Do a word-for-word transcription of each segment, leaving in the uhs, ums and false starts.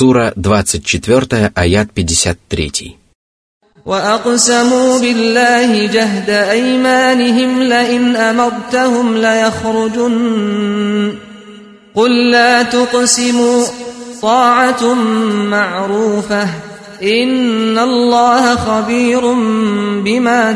Сура двадцать четыре, аят пятьдесят три. وَأَقْسَمُوا بِاللَّهِ جَهْدَ أَيْمَانِهِمْ لَئِنْ أَمَرْتَهُمْ لَيَخْرُجُنَّ قُل لَّا تُقْسِمُوا طَاعَةٌ مَّعْرُوفَةٌ إِنَّ اللَّهَ خَبِيرٌ بِمَا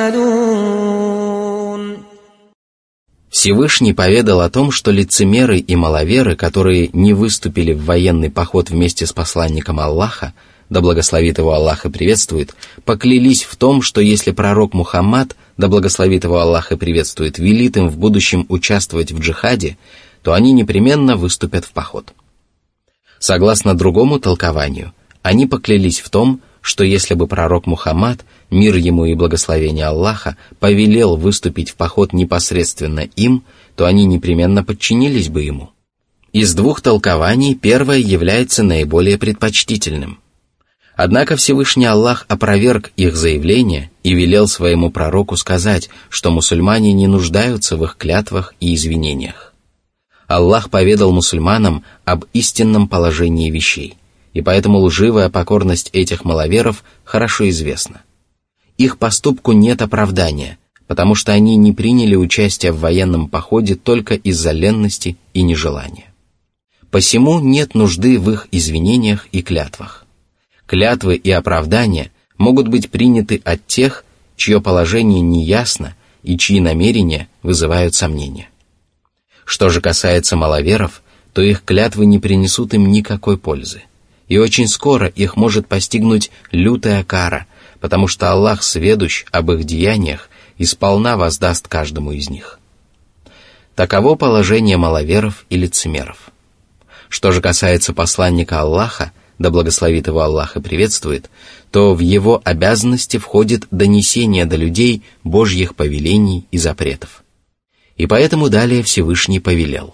تَعْمَلُونَ. Всевышний поведал о том, что лицемеры и маловеры, которые не выступили в военный поход вместе с посланником Аллаха, да благословит его Аллах и приветствует, поклялись в том, что если пророк Мухаммад, да благословит его Аллах и приветствует, велит им в будущем участвовать в джихаде, то они непременно выступят в поход. Согласно другому толкованию, они поклялись в том, что если бы пророк Мухаммад, мир ему и благословение Аллаха, повелел выступить в поход непосредственно им, то они непременно подчинились бы ему. Из двух толкований первое является наиболее предпочтительным. Однако Всевышний Аллах опроверг их заявление и велел своему пророку сказать, что мусульмане не нуждаются в их клятвах и извинениях. Аллах поведал мусульманам об истинном положении вещей, и поэтому лживая покорность этих маловеров хорошо известна. Их поступку нет оправдания, потому что они не приняли участие в военном походе только из-за ленности и нежелания. Посему нет нужды в их извинениях и клятвах. Клятвы и оправдания могут быть приняты от тех, чье положение неясно и чьи намерения вызывают сомнения. Что же касается маловеров, то их клятвы не принесут им никакой пользы, и очень скоро их может постигнуть лютая кара, потому что Аллах сведущ об их деяниях и сполна воздаст каждому из них. Таково положение маловеров и лицемеров. Что же касается посланника Аллаха, да благословит его Аллах и приветствует, то в его обязанности входит донесение до людей Божьих повелений и запретов. И поэтому далее Всевышний повелел.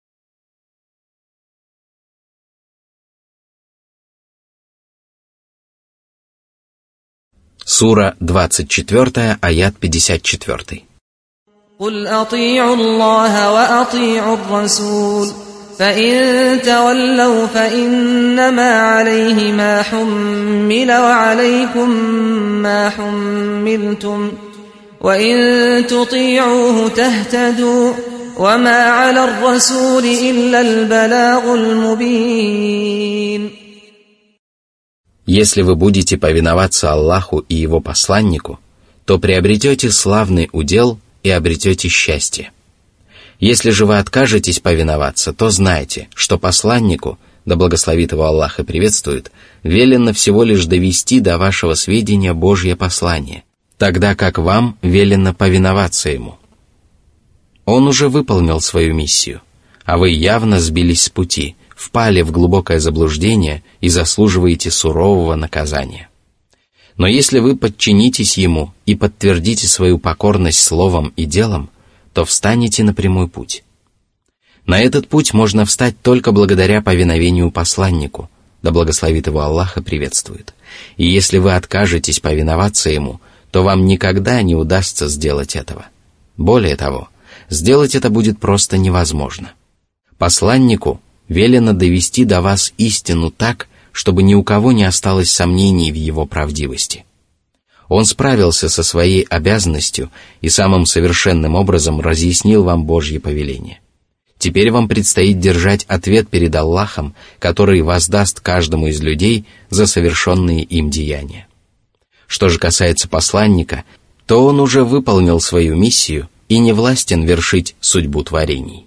Сура двадцать четыре, аят пятьдесят четыре. قُلْ أَطِيعُوا اللَّهَ وَأَطِيعُوا الرَّسُولَ فَإِن تَوَلَّوْا فَإِنَّمَا عَلَيْهِ مَا حُمِّلَ وَعَلَيْكُمْ مَا حُمِّلْتُمْ وَإِن تُطِيعُوهُ تَهْتَدُوا وَمَا عَلَى الرَّسُولِ إِلَّا الْبَلَاغُ الْمُبِينُ. Если вы будете повиноваться Аллаху и Его посланнику, то приобретете славный удел и обретете счастье. Если же вы откажетесь повиноваться, то знайте, что посланнику, да благословит его Аллах и приветствует, велено всего лишь довести до вашего сведения Божье послание, тогда как вам велено повиноваться ему. Он уже выполнил свою миссию, а вы явно сбились с пути, впали в глубокое заблуждение и заслуживаете сурового наказания. Но если вы подчинитесь ему и подтвердите свою покорность словом и делом, то встанете на прямой путь. На этот путь можно встать только благодаря повиновению посланнику, да благословит его Аллах и приветствует. И если вы откажетесь повиноваться ему, то вам никогда не удастся сделать этого. Более того, сделать это будет просто невозможно. Посланнику велено довести до вас истину так, чтобы ни у кого не осталось сомнений в его правдивости. Он справился со своей обязанностью и самым совершенным образом разъяснил вам Божье повеление. Теперь вам предстоит держать ответ перед Аллахом, который воздаст каждому из людей за совершенные им деяния. Что же касается посланника, то он уже выполнил свою миссию и не властен вершить судьбу творений.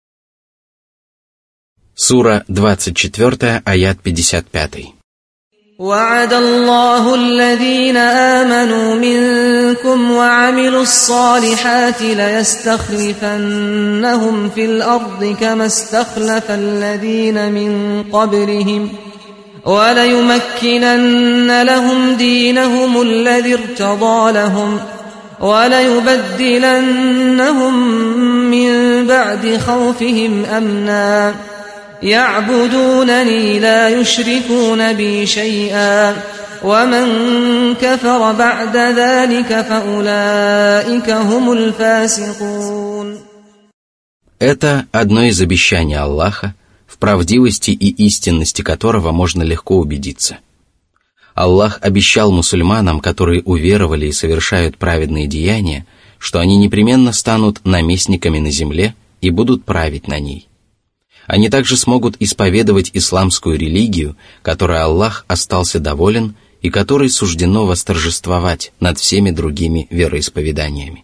Сура двадцать четыре, аят пятьдесят пять. وعد الله الذين آمنوا منكم وعملوا الصالحات ليستخلفنهم في الأرض كما استخلف الذين من قبلهم وليمكنن لهم دينهم الذي ارتضى لهم وليبدلنهم من بعد خوفهم أمنا يعبدونني لا يشركون بي شيئا ومن كفر بعد ذلك فأولئك هم الفاسقون. Это одно из обещаний Аллаха, в в правдивости и истинности которого можно легко убедиться. Аллах обещал мусульманам, которые уверовали и совершают праведные деяния, что они непременно станут наместниками на земле и будут править на ней. Они также смогут исповедовать исламскую религию, которой Аллах остался доволен и которой суждено восторжествовать над всеми другими вероисповеданиями.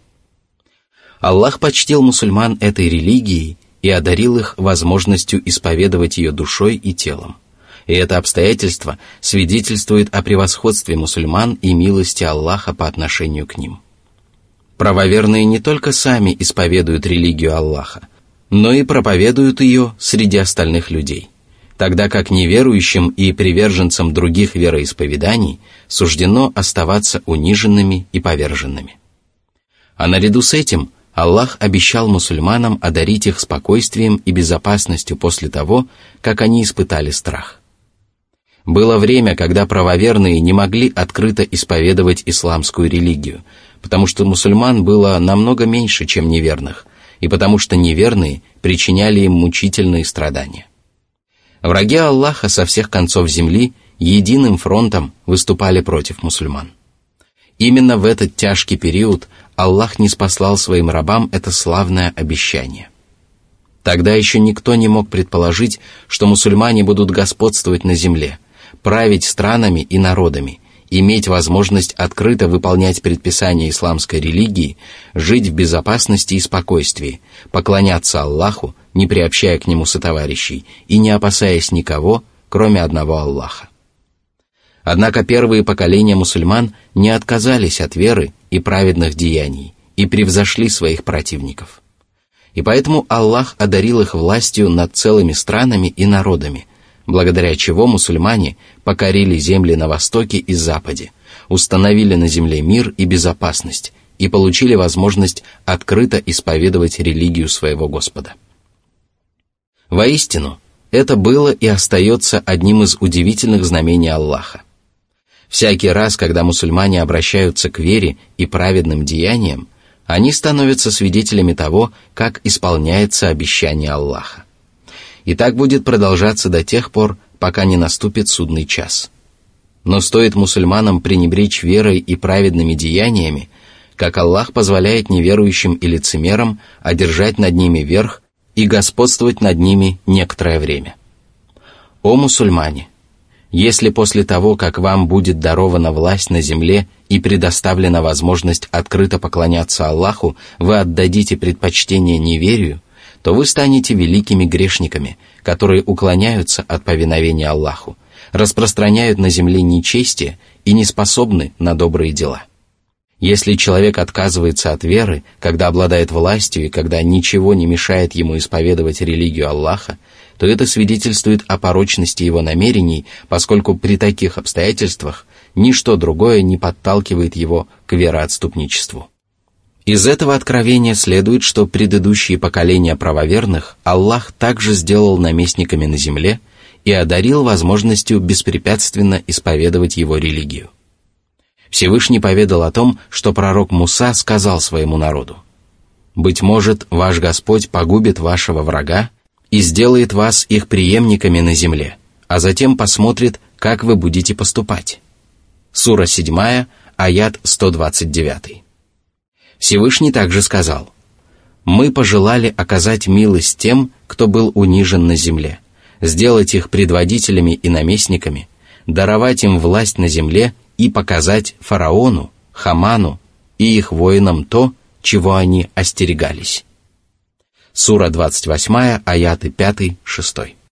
Аллах почтил мусульман этой религией и одарил их возможностью исповедовать ее душой и телом. И это обстоятельство свидетельствует о превосходстве мусульман и милости Аллаха по отношению к ним. Правоверные не только сами исповедуют религию Аллаха, но и проповедуют ее среди остальных людей, тогда как неверующим и приверженцам других вероисповеданий суждено оставаться униженными и поверженными. А наряду с этим Аллах обещал мусульманам одарить их спокойствием и безопасностью после того, как они испытали страх. Было время, когда правоверные не могли открыто исповедовать исламскую религию, потому что мусульман было намного меньше, чем неверных, и потому что неверные причиняли им мучительные страдания. Враги Аллаха со всех концов земли единым фронтом выступали против мусульман. Именно в этот тяжкий период Аллах ниспослал своим рабам это славное обещание. Тогда еще никто не мог предположить, что мусульмане будут господствовать на земле, править странами и народами, иметь возможность открыто выполнять предписания исламской религии, жить в безопасности и спокойствии, поклоняться Аллаху, не приобщая к Нему сотоварищей и не опасаясь никого, кроме одного Аллаха. Однако первые поколения мусульман не отказались от веры и праведных деяний и превзошли своих противников. И поэтому Аллах одарил их властью над целыми странами и народами, благодаря чего мусульмане покорили земли на востоке и западе, установили на земле мир и безопасность и получили возможность открыто исповедовать религию своего Господа. Воистину, это было и остается одним из удивительных знамений Аллаха. Всякий раз, когда мусульмане обращаются к вере и праведным деяниям, они становятся свидетелями того, как исполняется обещание Аллаха. И так будет продолжаться до тех пор, пока не наступит судный час. Но стоит мусульманам пренебречь верой и праведными деяниями, как Аллах позволяет неверующим и лицемерам одержать над ними верх и господствовать над ними некоторое время. О мусульмане! Если после того, как вам будет дарована власть на земле и предоставлена возможность открыто поклоняться Аллаху, вы отдадите предпочтение неверию, то вы станете великими грешниками, которые уклоняются от повиновения Аллаху, распространяют на земле нечестие и не способны на добрые дела. Если человек отказывается от веры, когда обладает властью и когда ничего не мешает ему исповедовать религию Аллаха, то это свидетельствует о порочности его намерений, поскольку при таких обстоятельствах ничто другое не подталкивает его к вероотступничеству. Из этого откровения следует, что предыдущие поколения правоверных Аллах также сделал наместниками на земле и одарил возможностью беспрепятственно исповедовать его религию. Всевышний поведал о том, что пророк Муса сказал своему народу: «Быть может, ваш Господь погубит вашего врага и сделает вас их преемниками на земле, а затем посмотрит, как вы будете поступать». Сура седьмая, аят сто двадцать девять. Всевышний также сказал: «Мы пожелали оказать милость тем, кто был унижен на земле, сделать их предводителями и наместниками, даровать им власть на земле и показать фараону, Хаману и их воинам то, чего они остерегались». Сура двадцать восьмая, аяты пять-шесть.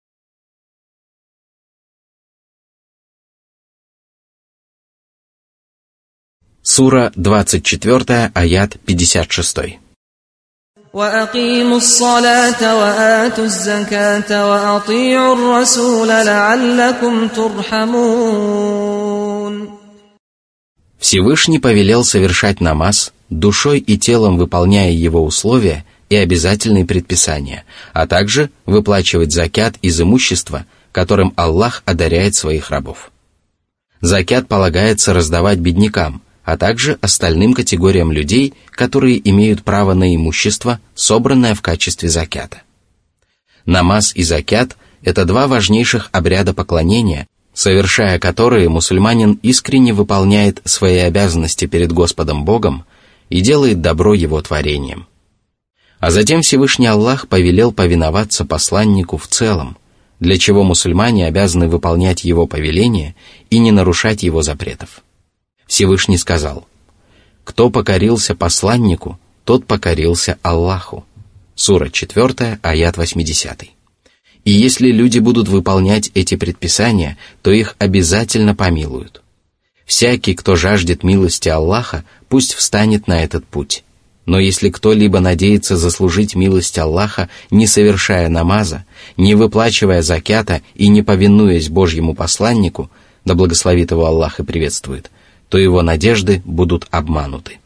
Сура двадцать четвёртая, аят пятьдесят шесть. وَأَقِيمُوا الصَّلَاةَ وَآتُوا الزَّكَاةَ وَأَطِيعُوا الرَّسُولَ لَعَلَّكُمْ تُرْحَمُونَ. Всевышний повелел совершать намаз, душой и телом выполняя его условия и обязательные предписания, а также выплачивать закят из имущества, которым Аллах одаряет своих рабов. Закят полагается раздавать беднякам, а также остальным категориям людей, которые имеют право на имущество, собранное в качестве закята. Намаз и закят – это два важнейших обряда поклонения, совершая которые мусульманин искренне выполняет свои обязанности перед Господом Богом и делает добро Его творением. А затем Всевышний Аллах повелел повиноваться посланнику в целом, для чего мусульмане обязаны выполнять его повеления и не нарушать его запретов. Всевышний сказал: «Кто покорился посланнику, тот покорился Аллаху». Сура четвёртая, аят восьмидесятый. И если люди будут выполнять эти предписания, то их обязательно помилуют. Всякий, кто жаждет милости Аллаха, пусть встанет на этот путь. Но если кто-либо надеется заслужить милость Аллаха, не совершая намаза, не выплачивая закята и не повинуясь Божьему посланнику, да благословит его Аллах и приветствует, то его надежды будут обмануты.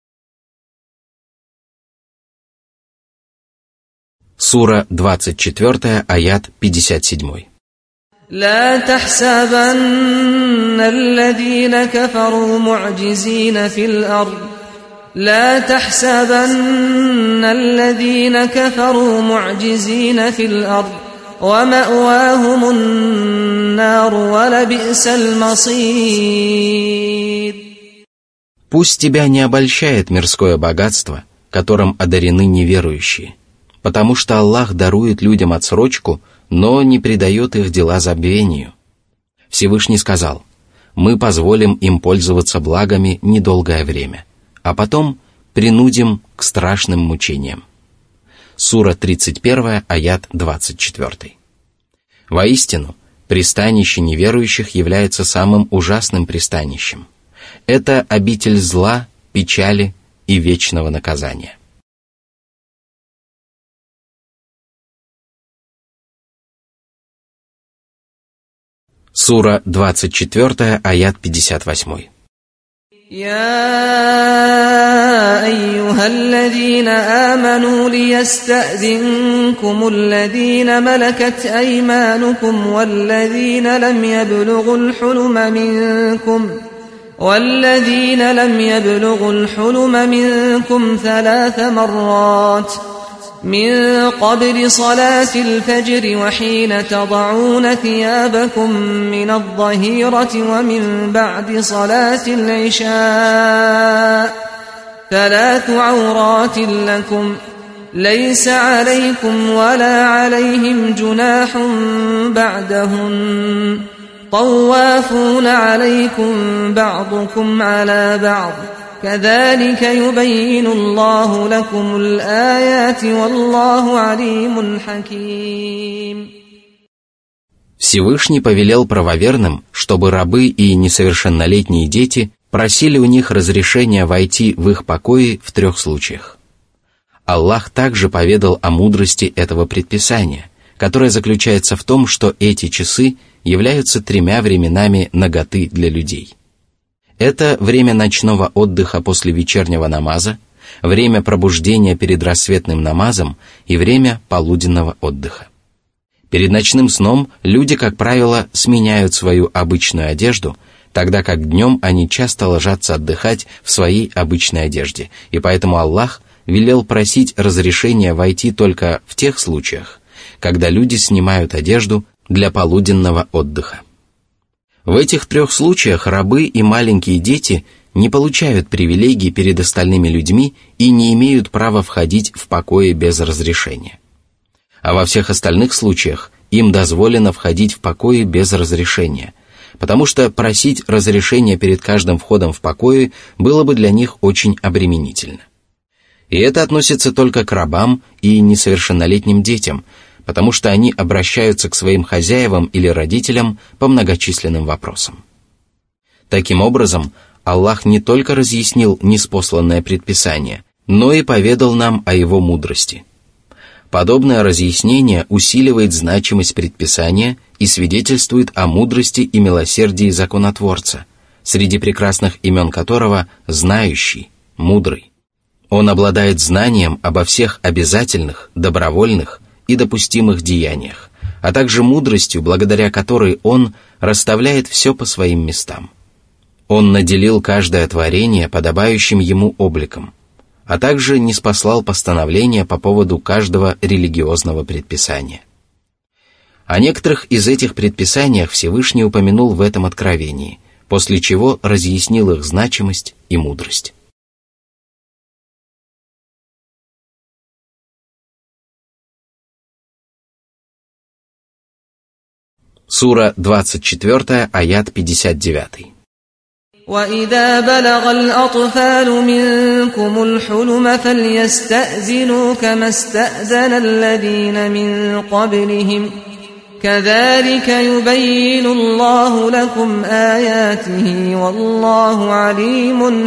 Сура двадцать четвёртая, аят пятьдесят семь. لا تحسبن الذين كفروا معجزين في الأرض لا تحسبن الذين كفروا معجزين في الأرض ومأواهم النار ولبئس المصير. Пусть тебя не обольщает мирское богатство, которым одарены неверующие, потому что Аллах дарует людям отсрочку, но не предает их дела забвению. Всевышний сказал: «Мы позволим им пользоваться благами недолгое время, а потом принудим к страшным мучениям». Сура тридцать первая, аят двадцать четвёртый. Воистину, пристанище неверующих является самым ужасным пристанищем. Это обитель зла, печали и вечного наказания. Сура двадцать четвёртая, аят пятьдесят восемь. يا أيها الذين آمنوا ليستأذنكم الذين ملكت أيمانكم والذين لم يبلغوا الحلم منكم والذين لم يبلغوا الحلم منكم ثلاث مرات من قبل صلاة الفجر وحين تضعون ثيابكم من الظهيرة ومن بعد صلاة العشاء ثلاث عورات لكم ليس عليكم ولا عليهم جناح بعدهن طوافون عليكم بعضكم على بعض كذلك يبين الله لكم الآيات والله عليم حكيم. Всевышний повелел правоверным, чтобы рабы и несовершеннолетние дети просили у них разрешения войти в их покои в трех случаях. Аллах также поведал о мудрости этого предписания, которое заключается в том, что эти часы являются тремя временами наготы для людей. Это время ночного отдыха после вечернего намаза, время пробуждения перед рассветным намазом и время полуденного отдыха. Перед ночным сном люди, как правило, сменяют свою обычную одежду, тогда как днем они часто ложатся отдыхать в своей обычной одежде, и поэтому Аллах велел просить разрешения войти только в тех случаях, когда люди снимают одежду для полуденного отдыха. В этих трех случаях рабы и маленькие дети не получают привилегий перед остальными людьми и не имеют права входить в покои без разрешения. А во всех остальных случаях им дозволено входить в покои без разрешения, потому что просить разрешения перед каждым входом в покои было бы для них очень обременительно. И это относится только к рабам и несовершеннолетним детям, потому что они обращаются к своим хозяевам или родителям по многочисленным вопросам. Таким образом, Аллах не только разъяснил ниспосланное предписание, но и поведал нам о его мудрости. Подобное разъяснение усиливает значимость предписания и свидетельствует о мудрости и милосердии законотворца, среди прекрасных имен которого «знающий», «мудрый». Он обладает знанием обо всех обязательных, добровольных и допустимых деяниях, а также мудростью, благодаря которой Он расставляет все по своим местам. Он наделил каждое творение подобающим Ему обликом, а также ниспослал постановления по поводу каждого религиозного предписания. О некоторых из этих предписаниях Всевышний упомянул в этом откровении, после чего разъяснил их значимость и мудрость. Сура двадцать четыре, аят пятьдесят девять. وَإِذَا بَلَغَ الْأَطْفَالُ مِنكُمُ الْحُلُمَ فَلْيَسْتَأْذِنُوا كَمَا اسْتَأْذَنَ الَّذِينَ مِن قَبْلِهِمْ كَذَلِكَ يُبَيِّنُ اللَّهُ لَكُمْ آيَاتِهِ وَاللَّهُ عَلِيمٌ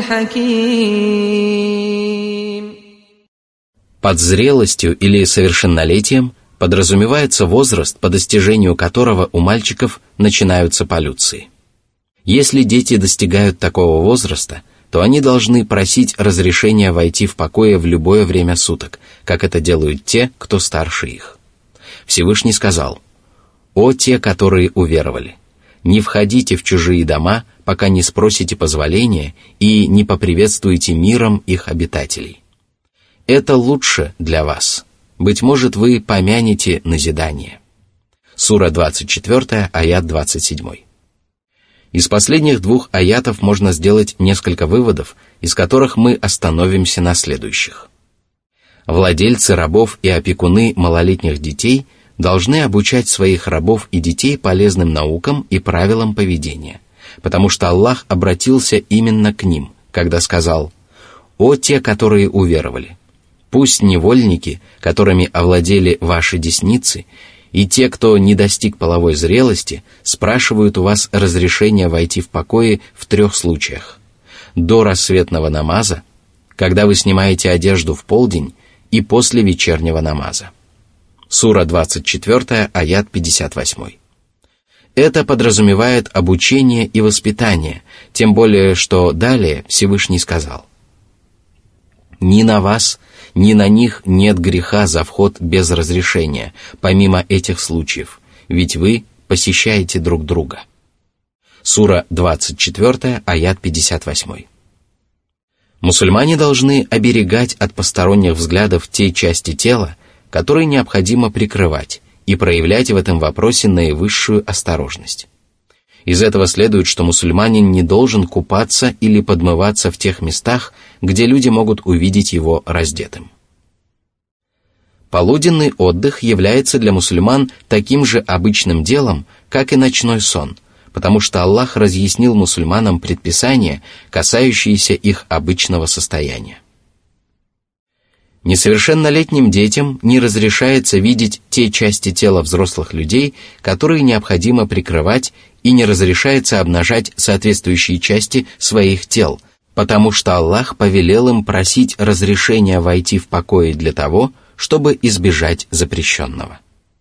حَكِيمٌ. Под зрелостью или совершеннолетием подразумевается возраст, по достижению которого у мальчиков начинаются полюции. Если дети достигают такого возраста, то они должны просить разрешения войти в покои в любое время суток, как это делают те, кто старше их. Всевышний сказал: «О те, которые уверовали, не входите в чужие дома, пока не спросите позволения и не поприветствуете миром их обитателей. Это лучше для вас. Быть может, вы помянете назидание». Сура двадцать четыре, аят двадцать семь. Из последних двух аятов можно сделать несколько выводов, из которых мы остановимся на следующих. Владельцы рабов и опекуны малолетних детей должны обучать своих рабов и детей полезным наукам и правилам поведения, потому что Аллах обратился именно к ним, когда сказал: «О те, которые уверовали! Пусть невольники, которыми овладели ваши десницы, и те, кто не достиг половой зрелости, спрашивают у вас разрешения войти в покои в трех случаях: до рассветного намаза, когда вы снимаете одежду в полдень, и после вечернего намаза». Сура двадцать четыре, аят пятьдесят восемь. Это подразумевает обучение и воспитание, тем более, что далее Всевышний сказал: «Ни на вас, ни на них нет греха за вход без разрешения, помимо этих случаев, ведь вы посещаете друг друга». Сура двадцать четыре, аят пятьдесят восемь. Мусульмане должны оберегать от посторонних взглядов те части тела, которые необходимо прикрывать, и проявлять в этом вопросе наивысшую осторожность. Из этого следует, что мусульманин не должен купаться или подмываться в тех местах, где люди могут увидеть его раздетым. Полуденный отдых является для мусульман таким же обычным делом, как и ночной сон, потому что Аллах разъяснил мусульманам предписания, касающиеся их обычного состояния. Несовершеннолетним детям не разрешается видеть те части тела взрослых людей, которые необходимо прикрывать, и не разрешается обнажать соответствующие части своих тел, потому что Аллах повелел им просить разрешения войти в покои для того, чтобы избежать запрещенного.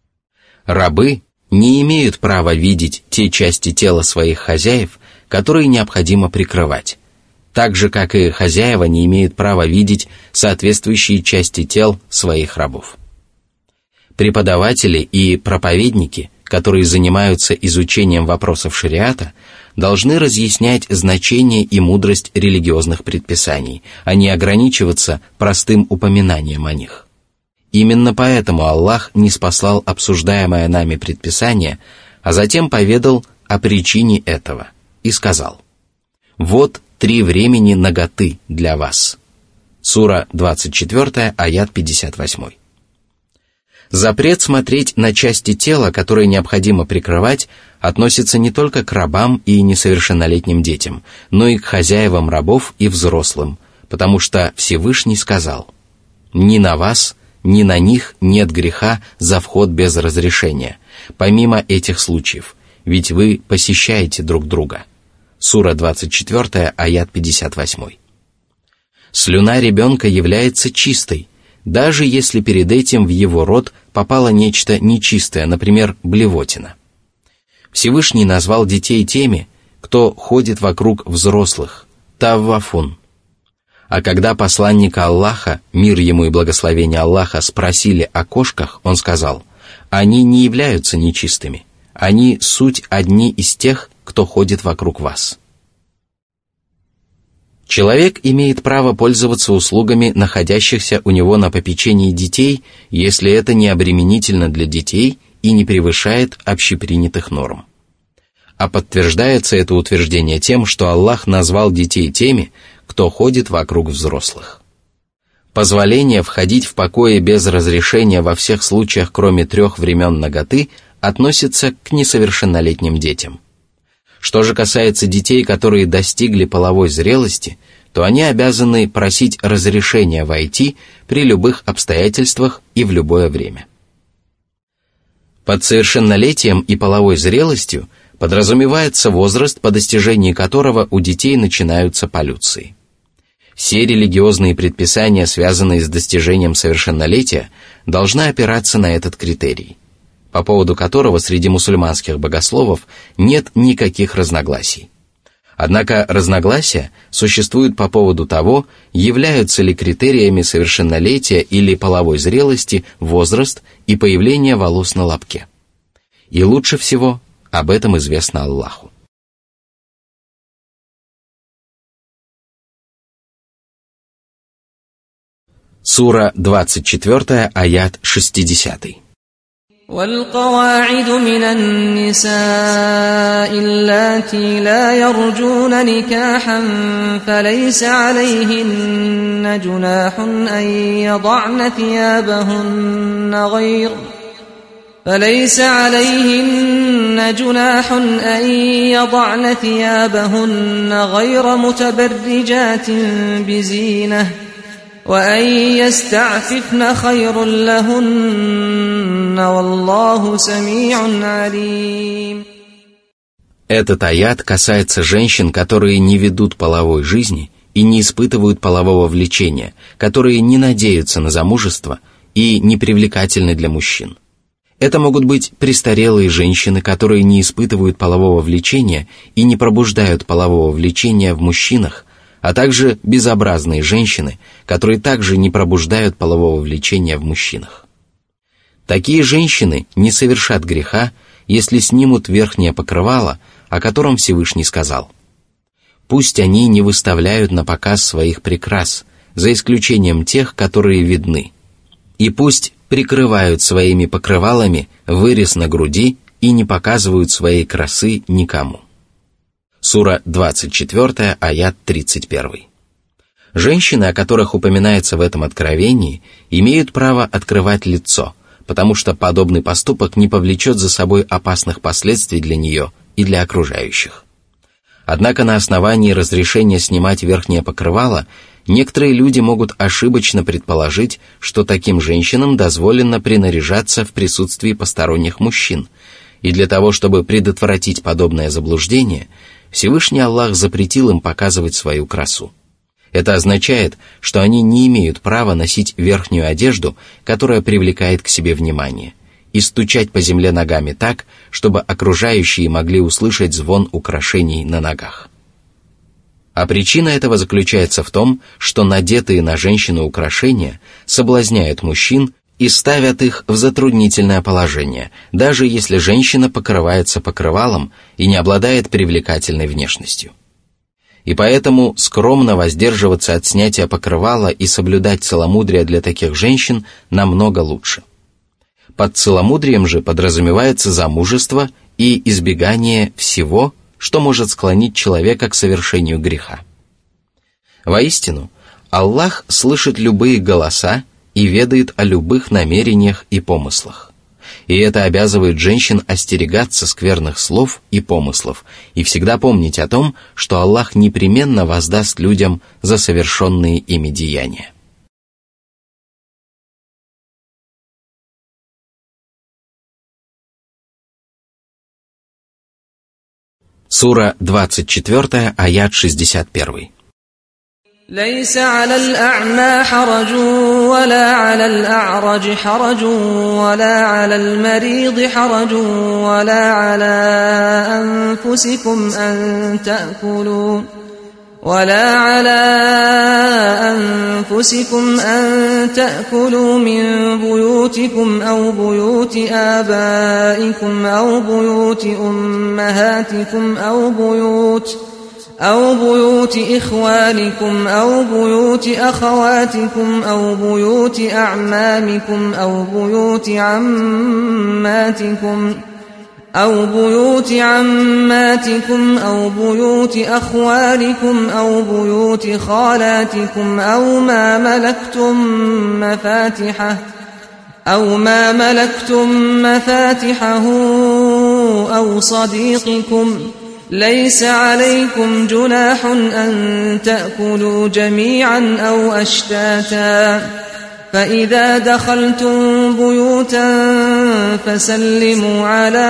Рабы не имеют права видеть те части тела своих хозяев, которые необходимо прикрывать, так же, как и хозяева не имеют права видеть соответствующие части тел своих рабов. Преподаватели и проповедники, которые занимаются изучением вопросов шариата, должны разъяснять значение и мудрость религиозных предписаний, а не ограничиваться простым упоминанием о них. Именно поэтому Аллах ниспослал обсуждаемое нами предписание, а затем поведал о причине этого и сказал: «Вот три времени наготы для вас». Сура двадцать четыре, аят пятьдесят восемь. Запрет смотреть на части тела, которые необходимо прикрывать, относится не только к рабам и несовершеннолетним детям, но и к хозяевам рабов и взрослым, потому что Всевышний сказал: «Ни на вас, ни на них нет греха за вход без разрешения, помимо этих случаев, ведь вы посещаете друг друга». Сура двадцать четыре, аят пятьдесят восемь. Слюна ребенка является чистой, даже если перед этим в его рот попало нечто нечистое, например, блевотина. Всевышний назвал детей теми, кто ходит вокруг взрослых, таввафун. А когда посланника Аллаха, мир ему и благословение Аллаха, спросили о кошках, он сказал: «Они не являются нечистыми, они суть одни из тех, кто ходит вокруг вас». Человек имеет право пользоваться услугами находящихся у него на попечении детей, если это не обременительно для детей и не превышает общепринятых норм. А подтверждается это утверждение тем, что Аллах назвал детей теми, кто ходит вокруг взрослых. Позволение входить в покои без разрешения во всех случаях, кроме трех времен наготы, относится к несовершеннолетним детям. Что же касается детей, которые достигли половой зрелости, то они обязаны просить разрешения войти при любых обстоятельствах и в любое время. Под совершеннолетием и половой зрелостью подразумевается возраст, по достижении которого у детей начинаются полюции. Все религиозные предписания, связанные с достижением совершеннолетия, должны опираться на этот критерий, по поводу которого среди мусульманских богословов нет никаких разногласий. Однако разногласия существуют по поводу того, являются ли критериями совершеннолетия или половой зрелости возраст и появление волос на лобке. И лучше всего об этом известно Аллаху. Сура двадцать четыре, аят шестьдесят. والقواعد من النساء اللاتي لا يرجون نكاحا فليس عليهن جناح أن يضعن ثيابهن غير فليس عليهن جناح أن يضعن ثيابهن غير متبرجات بزينة وأن يستعففن خير لهن والله سميع عليم. Этот аят касается женщин, которые не ведут половой жизни и не испытывают полового влечения, которые не надеются на замужество и не привлекательны для мужчин. Это могут быть престарелые женщины, которые не испытывают полового влечения и не пробуждают полового влечения в мужчинах, а также безобразные женщины, которые также не пробуждают полового влечения в мужчинах. Такие женщины не совершат греха, если снимут верхнее покрывало, о котором Всевышний сказал: «Пусть они не выставляют на показ своих прикрас, за исключением тех, которые видны, и пусть прикрывают своими покрывалами вырез на груди и не показывают своей красы никому». Сура двадцать четыре, аят тридцать один. Женщины, о которых упоминается в этом откровении, имеют право открывать лицо, потому что подобный поступок не повлечет за собой опасных последствий для нее и для окружающих. Однако на основании разрешения снимать верхнее покрывало некоторые люди могут ошибочно предположить, что таким женщинам дозволено принаряжаться в присутствии посторонних мужчин, и для того, чтобы предотвратить подобное заблуждение, Всевышний Аллах запретил им показывать свою красу. Это означает, что они не имеют права носить верхнюю одежду, которая привлекает к себе внимание, и стучать по земле ногами так, чтобы окружающие могли услышать звон украшений на ногах. А причина этого заключается в том, что надетые на женщину украшения соблазняют мужчин и ставят их в затруднительное положение, даже если женщина покрывается покрывалом и не обладает привлекательной внешностью. И поэтому скромно воздерживаться от снятия покрывала и соблюдать целомудрие для таких женщин намного лучше. Под целомудрием же подразумевается замужество и избегание всего, что может склонить человека к совершению греха. Воистину, Аллах слышит любые голоса и ведает о любых намерениях и помыслах. И это обязывает женщин остерегаться скверных слов и помыслов и всегда помнить о том, что Аллах непременно воздаст людям за совершенные ими деяния. Сура двадцать четыре, аят шестьдесят один. ليس على الأعمى حرج ولا على الأعرج حرج ولا على المريض حرج ولا على أنفسكم أن تأكلوا ولا على أنفسكم أن تأكلوا من بيوتكم أو بيوت آبائكم أو بيوت أمهاتكم أو بيوت أو بيوت إخوانكم أو بيوت أخواتكم أو بيوت أعمامكم أو بيوت عماتكم أو بيوت عماتكم أو بيوت أخوالكم أو بيوت خالاتكم أو ما ملكتم مفاتحه أو ما ملكتم مفاتحه أو صديقكم ليس عليكم جناح أن تأكلوا جميعا أو أشتاتا فإذا دخلتم بيوتا فسلموا على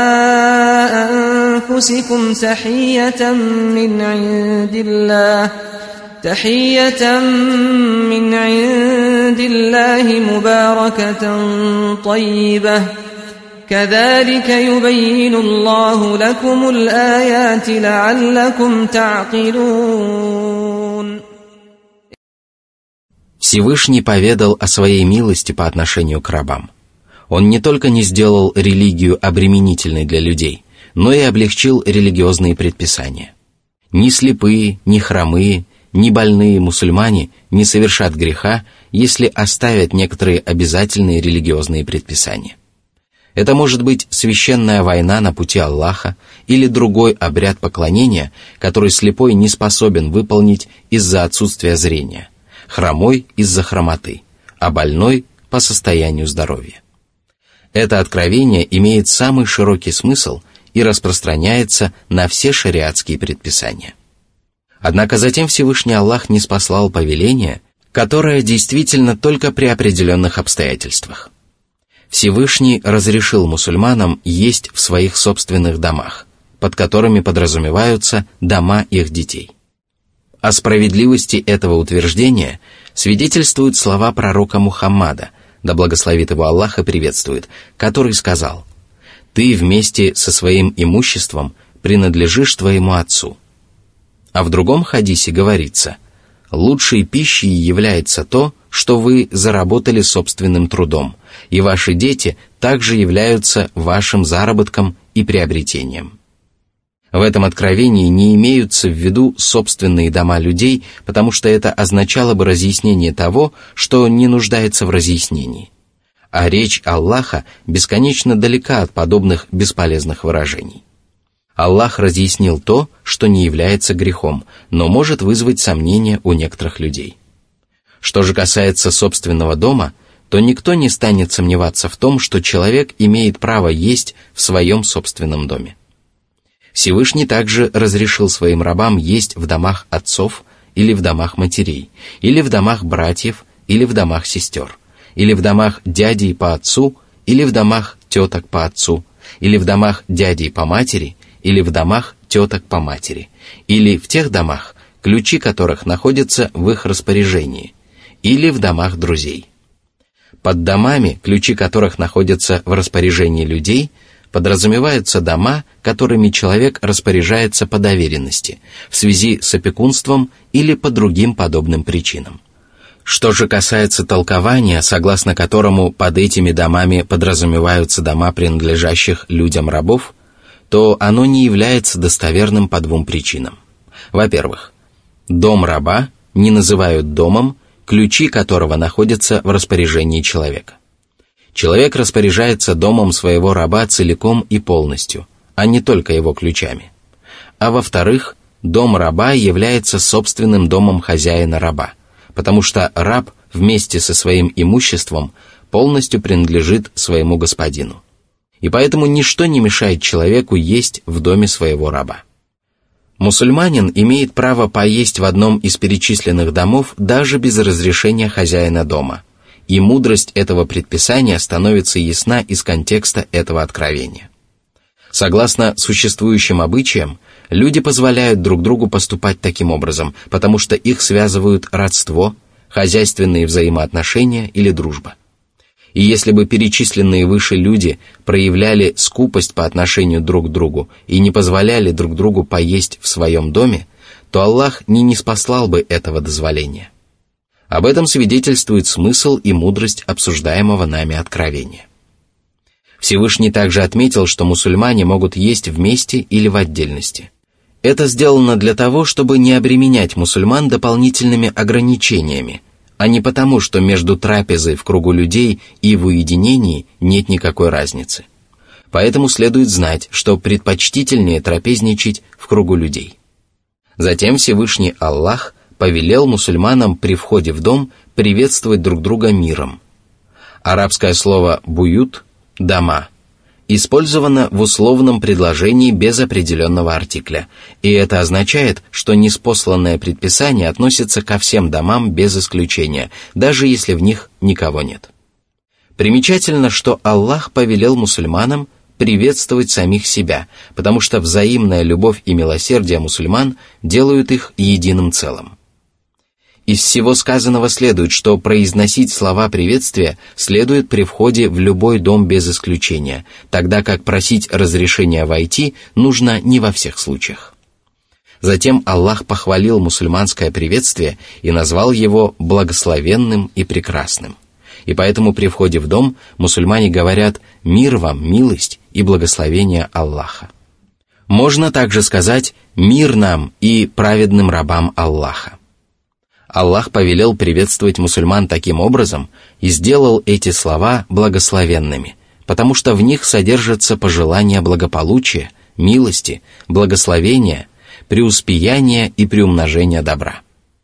أنفسكم تحية من عند الله تحية من عند الله مباركة طيبة كذلك يبين الله لكم الآيات لعلكم تعقلون. Всевышний поведал о своей милости по отношению к рабам. Он не только не сделал религию обременительной для людей, но и облегчил религиозные предписания. Ни слепые, ни хромые, ни больные мусульмане не совершат греха, если оставят некоторые обязательные религиозные предписания. Это может быть священная война на пути Аллаха или другой обряд поклонения, который слепой не способен выполнить из-за отсутствия зрения, хромой из-за хромоты, а больной по состоянию здоровья. Это откровение имеет самый широкий смысл и распространяется на все шариатские предписания. Однако затем Всевышний Аллах ниспослал повеление, которое действительно только при определенных обстоятельствах. Всевышний разрешил мусульманам есть в своих собственных домах, под которыми подразумеваются дома их детей. О справедливости этого утверждения свидетельствуют слова пророка Мухаммада, да благословит его Аллах и приветствует, который сказал: «Ты вместе со своим имуществом принадлежишь твоему отцу». А в другом хадисе говорится: «Лучшей пищей является то, что вы заработали собственным трудом, и ваши дети также являются вашим заработком и приобретением». В этом откровении не имеются в виду собственные дома людей, потому что это означало бы разъяснение того, что не нуждается в разъяснении. А речь Аллаха бесконечно далека от подобных бесполезных выражений. Аллах разъяснил то, что не является грехом, но может вызвать сомнения у некоторых людей. Что же касается собственного дома, то никто не станет сомневаться в том, что человек имеет право есть в своем собственном доме. Всевышний также разрешил своим рабам есть в домах отцов или в домах матерей, или в домах братьев, или в домах сестер, или в домах дядей по отцу, или в домах теток по отцу, или в домах дядей по матери, или в домах теток по матери, или в тех домах, ключи которых находятся в их распоряжении, или в домах друзей. Под домами, ключи которых находятся в распоряжении людей, подразумеваются дома, которыми человек распоряжается по доверенности, в связи с опекунством или по другим подобным причинам. Что же касается толкования, согласно которому под этими домами подразумеваются дома, принадлежащих людям рабов, то оно не является достоверным по двум причинам. Во-первых, дом раба не называют домом, ключи которого находятся в распоряжении человека. Человек распоряжается домом своего раба целиком и полностью, а не только его ключами. А во-вторых, дом раба является собственным домом хозяина раба, потому что раб вместе со своим имуществом полностью принадлежит своему господину. И поэтому ничто не мешает человеку есть в доме своего раба. Мусульманин имеет право поесть в одном из перечисленных домов даже без разрешения хозяина дома, и мудрость этого предписания становится ясна из контекста этого откровения. Согласно существующим обычаям, люди позволяют друг другу поступать таким образом, потому что их связывают родство, хозяйственные взаимоотношения или дружба. И если бы перечисленные выше люди проявляли скупость по отношению друг к другу и не позволяли друг другу поесть в своем доме, то Аллах не ниспослал бы этого дозволения. Об этом свидетельствует смысл и мудрость обсуждаемого нами откровения. Всевышний также отметил, что мусульмане могут есть вместе или в отдельности. Это сделано для того, чтобы не обременять мусульман дополнительными ограничениями, а не потому, что между трапезой в кругу людей и в уединении нет никакой разницы. Поэтому следует знать, что предпочтительнее трапезничать в кругу людей. Затем Всевышний Аллах повелел мусульманам при входе в дом приветствовать друг друга миром. Арабское слово «буют» — «дома» использовано в условном предложении без определенного артикля, и это означает, что ниспосланное предписание относится ко всем домам без исключения, даже если в них никого нет. Примечательно, что Аллах повелел мусульманам приветствовать самих себя, потому что взаимная любовь и милосердие мусульман делают их единым целым. Из всего сказанного следует, что произносить слова приветствия следует при входе в любой дом без исключения, тогда как просить разрешения войти нужно не во всех случаях. Затем Аллах похвалил мусульманское приветствие и назвал его благословенным и прекрасным. И поэтому при входе в дом мусульмане говорят «Мир вам, милость и благословение Аллаха». Можно также сказать «Мир нам и праведным рабам Аллаха». Аллах повелел приветствовать мусульман таким образом и сделал эти слова благословенными, потому что в них содержатся пожелания благополучия, милости, благословения, преуспеяния и приумножения добра.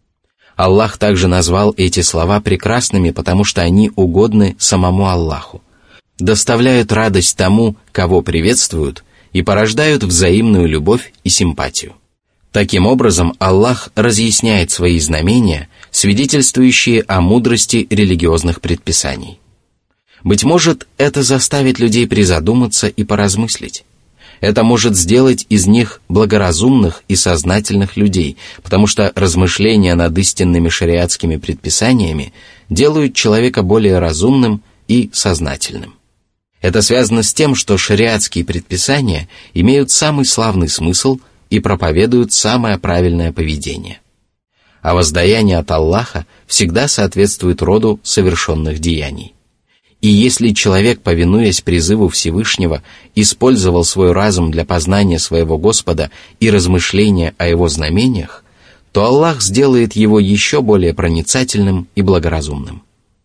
Аллах также назвал эти слова прекрасными, потому что они угодны самому Аллаху, доставляют радость тому, кого приветствуют, и порождают взаимную любовь и симпатию. Таким образом, Аллах разъясняет свои знамения, свидетельствующие о мудрости религиозных предписаний. Быть может, это заставит людей призадуматься и поразмыслить. Это может сделать из них благоразумных и сознательных людей, потому что размышления над истинными шариатскими предписаниями делают человека более разумным и сознательным. Это связано с тем, что шариатские предписания имеют самый славный смысл и проповедуют самое правильное поведение. А воздаяние от Аллаха всегда соответствует роду совершенных деяний. И если человек, повинуясь призыву Всевышнего, использовал свой разум для познания своего Господа и размышления о его знамениях, то Аллах сделает его еще более проницательным и благоразумным.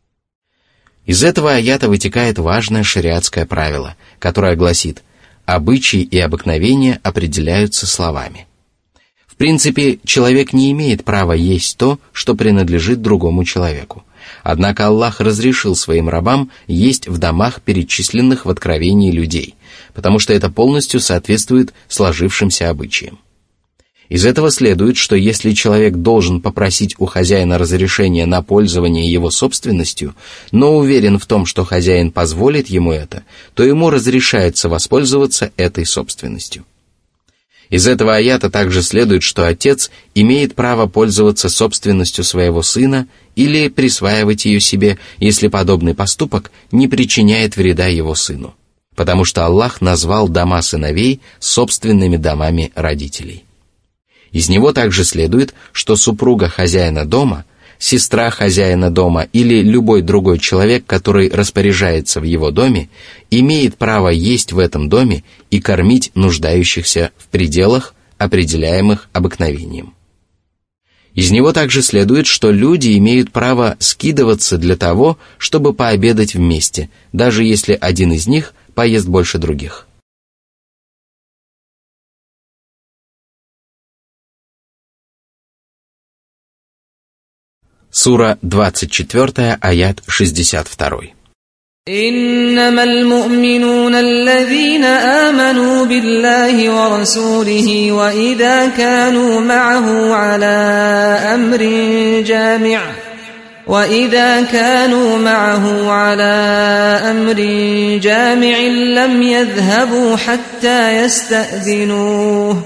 Из этого аята вытекает важное шариатское правило, которое гласит: обычаи и обыкновения определяются словами. В принципе, человек не имеет права есть то, что принадлежит другому человеку. Однако Аллах разрешил своим рабам есть в домах перечисленных в Откровении людей, потому что это полностью соответствует сложившимся обычаям. Из этого следует, что если человек должен попросить у хозяина разрешения на пользование его собственностью, но уверен в том, что хозяин позволит ему это, то ему разрешается воспользоваться этой собственностью. Из этого аята также следует, что отец имеет право пользоваться собственностью своего сына или присваивать ее себе, если подобный поступок не причиняет вреда его сыну, потому что Аллах назвал дома сыновей собственными домами родителей. Из него также следует, что супруга хозяина дома, сестра хозяина дома или любой другой человек, который распоряжается в его доме, имеет право есть в этом доме и кормить нуждающихся в пределах, определяемых обыкновением. Из него также следует, что люди имеют право скидываться для того, чтобы пообедать вместе, даже если один из них поест больше других. Сура двадцать четыре, аят шестьдесят два. إنما المؤمنون الذين آمنوا بالله ورسوله وإذا كانوا معه على أمر جامع وإذا كانوا معه على أمر جامع لم يذهبوا حتى يستأذنوه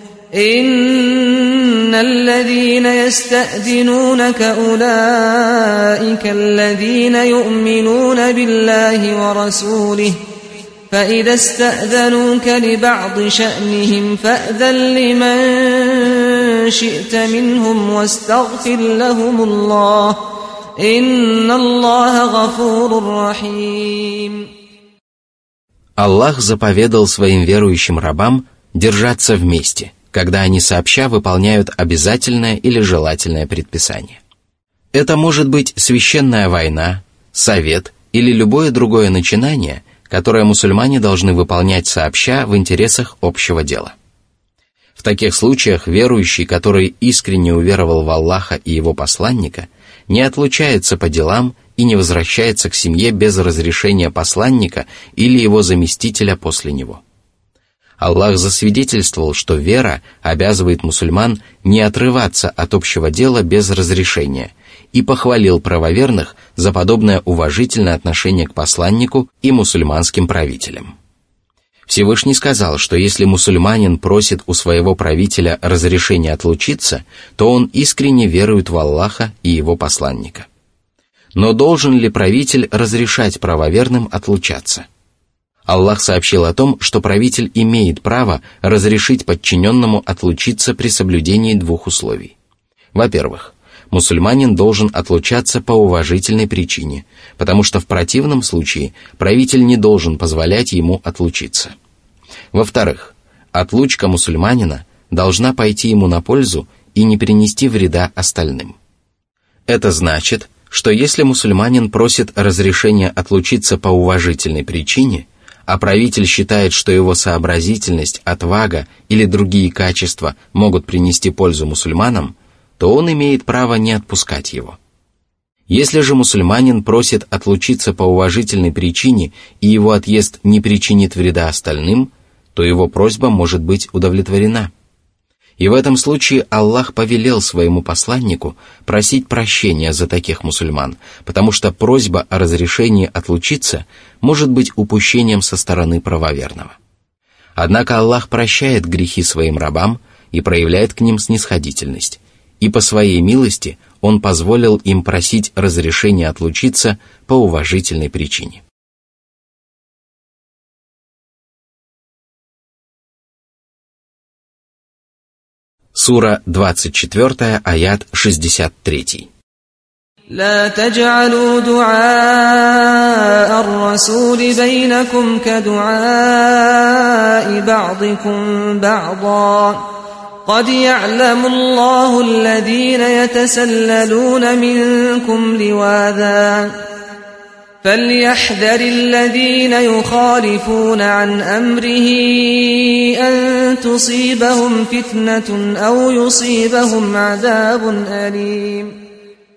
إن الذين يستأذنونك أولئك الذين يؤمنون بالله ورسوله فإذا استأذنوك لبعض شأنهم فأذن لمن شئت منهم واستغفر لهم الله إن الله غفور رحيم. Аллах заповедал своим верующим рабам держаться вместе, когда они сообща выполняют обязательное или желательное предписание. Это может быть священная война, совет или любое другое начинание, которое мусульмане должны выполнять сообща в интересах общего дела. В таких случаях верующий, который искренне уверовал в Аллаха и Его посланника, не отлучается по делам и не возвращается к семье без разрешения посланника или его заместителя после него. Аллах засвидетельствовал, что вера обязывает мусульман не отрываться от общего дела без разрешения, и похвалил правоверных за подобное уважительное отношение к посланнику и мусульманским правителям. Всевышний сказал, что если мусульманин просит у своего правителя разрешения отлучиться, то он искренне верует в Аллаха и его посланника. Но должен ли правитель разрешать правоверным отлучаться? Аллах сообщил о том, что правитель имеет право разрешить подчиненному отлучиться при соблюдении двух условий. Во-первых, мусульманин должен отлучаться по уважительной причине, потому что в противном случае правитель не должен позволять ему отлучиться. Во-вторых, отлучка мусульманина должна пойти ему на пользу и не принести вреда остальным. Это значит, что если мусульманин просит разрешения отлучиться по уважительной причине, а правитель считает, что его сообразительность, отвага или другие качества могут принести пользу мусульманам, то он имеет право не отпускать его. Если же мусульманин просит отлучиться по уважительной причине и его отъезд не причинит вреда остальным, то его просьба может быть удовлетворена. И в этом случае Аллах повелел своему посланнику просить прощения за таких мусульман, потому что просьба о разрешении отлучиться может быть упущением со стороны правоверного. Однако Аллах прощает грехи своим рабам и проявляет к ним снисходительность, и по своей милости Он позволил им просить разрешения отлучиться по уважительной причине. Сура двадцать четыре, аят шестьдесят три. لا تجعلوا دعاء الرسول بينكم كدعاء بعضكم بعضا قد يعلم الله الذين يتسللون منكم لواذا فليحذر الذين يخالفون عن أمره أن تصيبهم فتنة أو يصيبهم عذاب أليم.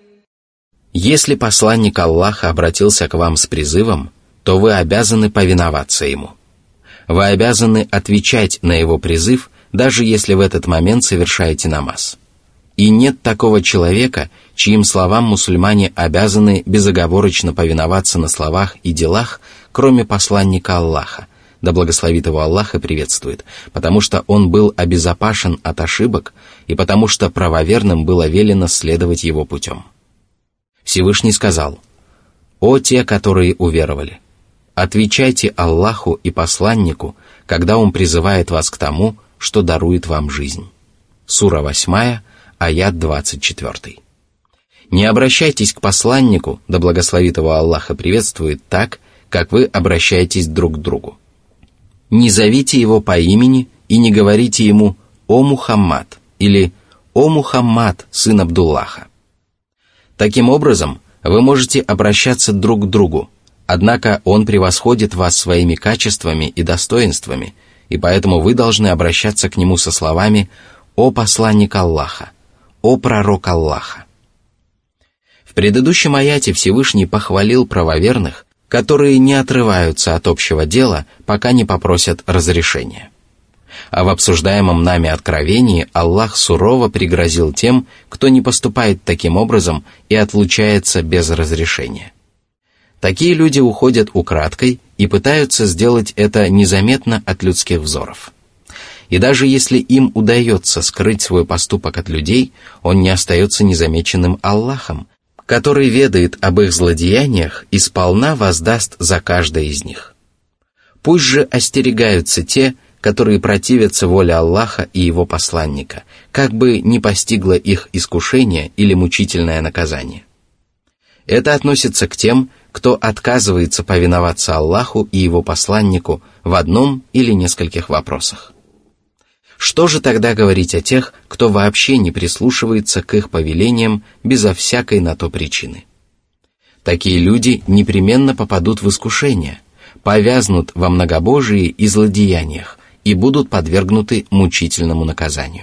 Если посланник Аллаха обратился к вам с призывом, то вы обязаны повиноваться ему. Вы обязаны отвечать на его призыв, даже если в этот момент совершаете намаз. И нет такого человека, чьим словам мусульмане обязаны безоговорочно повиноваться на словах и делах, кроме посланника Аллаха, да благословит его Аллах и приветствует, потому что он был обезопасен от ошибок и потому что правоверным было велено следовать его путем. Всевышний сказал: «О те, которые уверовали! Отвечайте Аллаху и посланнику, когда Он призывает вас к тому, что дарует вам жизнь». Сура восьмая, аят двадцать четыре. Не обращайтесь к посланнику, да благословит его Аллах и приветствует, так, как вы обращаетесь друг к другу. Не зовите его по имени и не говорите ему «О Мухаммад» или «О Мухаммад, сын Абдуллаха». Таким образом, вы можете обращаться друг к другу, однако он превосходит вас своими качествами и достоинствами, и поэтому вы должны обращаться к нему со словами «О посланник Аллаха», «О пророк Аллаха». В предыдущем аяте Всевышний похвалил правоверных, которые не отрываются от общего дела, пока не попросят разрешения. А в обсуждаемом нами откровении Аллах сурово пригрозил тем, кто не поступает таким образом и отлучается без разрешения. Такие люди уходят украдкой и пытаются сделать это незаметно от людских взоров. И даже если им удается скрыть свой поступок от людей, он не остается незамеченным Аллахом, который ведает об их злодеяниях и сполна воздаст за каждое из них. Пусть же остерегаются те, которые противятся воле Аллаха и Его посланника, как бы ни постигло их искушение или мучительное наказание. Это относится к тем, кто отказывается повиноваться Аллаху и Его посланнику в одном или нескольких вопросах. Что же тогда говорить о тех, кто вообще не прислушивается к их повелениям безо всякой на то причины? Такие люди непременно попадут в искушение, повязнут во многобожии и злодеяниях и будут подвергнуты мучительному наказанию.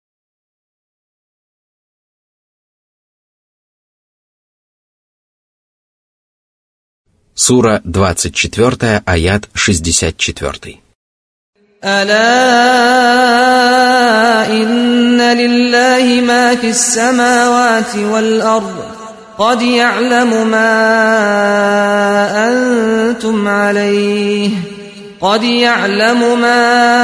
Сура двадцать четыре, аят шестьдесят четыре. ألا إن لله ما في السماوات والأرض قد يعلم ما أنتم عليه قد يعلم ما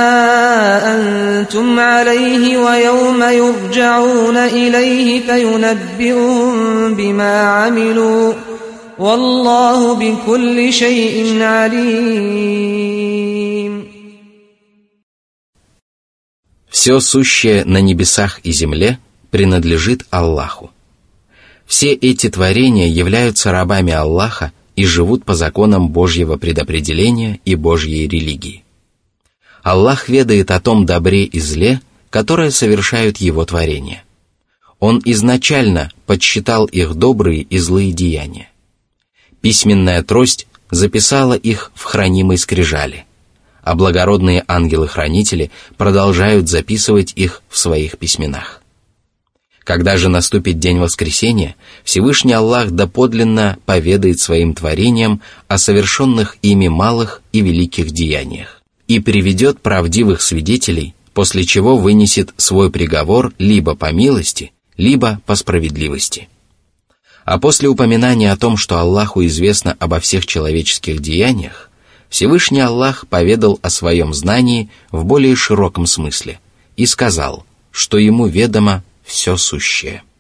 أنتم عليه ويوم يرجعون إليه فينبئهم بما عملوا والله بكل شيء عليم. Все сущее на небесах и земле принадлежит Аллаху. Все эти творения являются рабами Аллаха и живут по законам Божьего предопределения и Божьей религии. Аллах ведает о том добре и зле, которое совершают Его творения. Он изначально подсчитал их добрые и злые деяния. Письменная трость записала их в хранимой скрижали, а благородные ангелы-хранители продолжают записывать их в своих письменах. Когда же наступит день воскресения, Всевышний Аллах доподлинно поведает своим творениям о совершенных ими малых и великих деяниях и приведет правдивых свидетелей, после чего вынесет свой приговор либо по милости, либо по справедливости. А после упоминания о том, что Аллаху известно обо всех человеческих деяниях, Всевышний Аллах поведал о своем знании в более широком смысле и сказал, что ему ведомо все сущее.